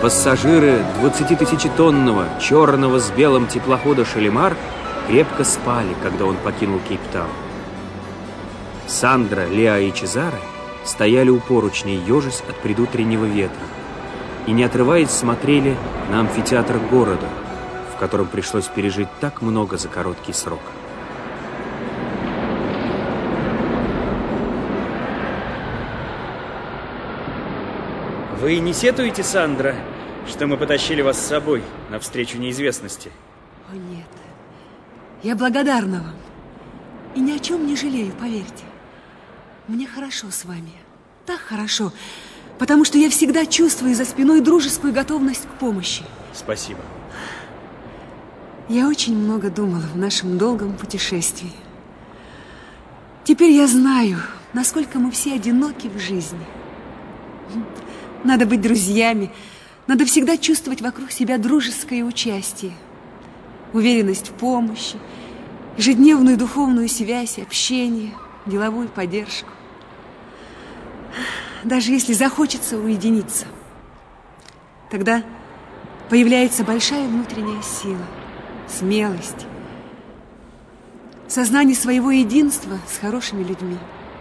Пассажиры 20-тысячетонного черного с белым теплохода «Шалимар» крепко спали, когда он покинул Кейптаун. Сандра, Леа и Чезаре стояли у поручней, ежась от предутреннего ветра, и, не отрываясь, смотрели на амфитеатр города, в котором пришлось пережить так много за короткий срок. Вы не сетуете, Сандра, что мы потащили вас с собой навстречу неизвестности? О, нет. Я благодарна вам. И ни о чем не жалею, поверьте. Мне хорошо с вами. Так хорошо, потому что я всегда чувствую за спиной дружескую готовность к помощи. Спасибо. Я очень много думала в нашем долгом путешествии. Теперь я знаю, насколько мы все одиноки в жизни. Надо быть друзьями, надо всегда чувствовать вокруг себя дружеское участие, уверенность в помощи, ежедневную духовную связь, общение, деловую поддержку. Даже если захочется уединиться, тогда появляется большая внутренняя сила, смелость, сознание своего единства с хорошими людьми.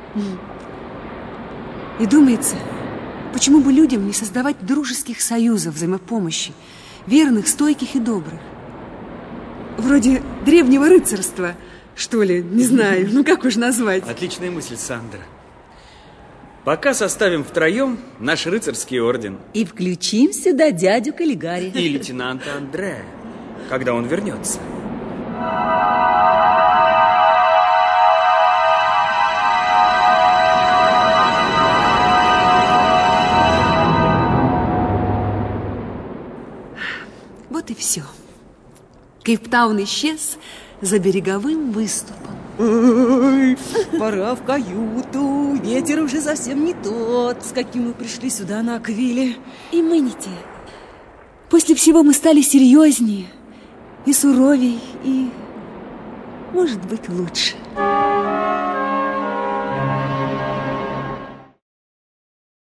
И думается, почему бы людям не создавать дружеских союзов взаимопомощи, верных, стойких и добрых? Вроде древнего рыцарства, что ли, не знаю, ну как уж назвать. Отличная мысль, Сандра. Пока составим втроем наш рыцарский орден. И включим сюда дядю Каллигари. И лейтенанта Андрея, когда он вернется. Вот и все. Кейптаун исчез за береговым выступом. Ой, пора в каюту. Ветер уже совсем не тот, с каким мы пришли сюда на Аквиле. И мы не те. После всего мы стали серьезнее и суровей, и, может быть, лучше.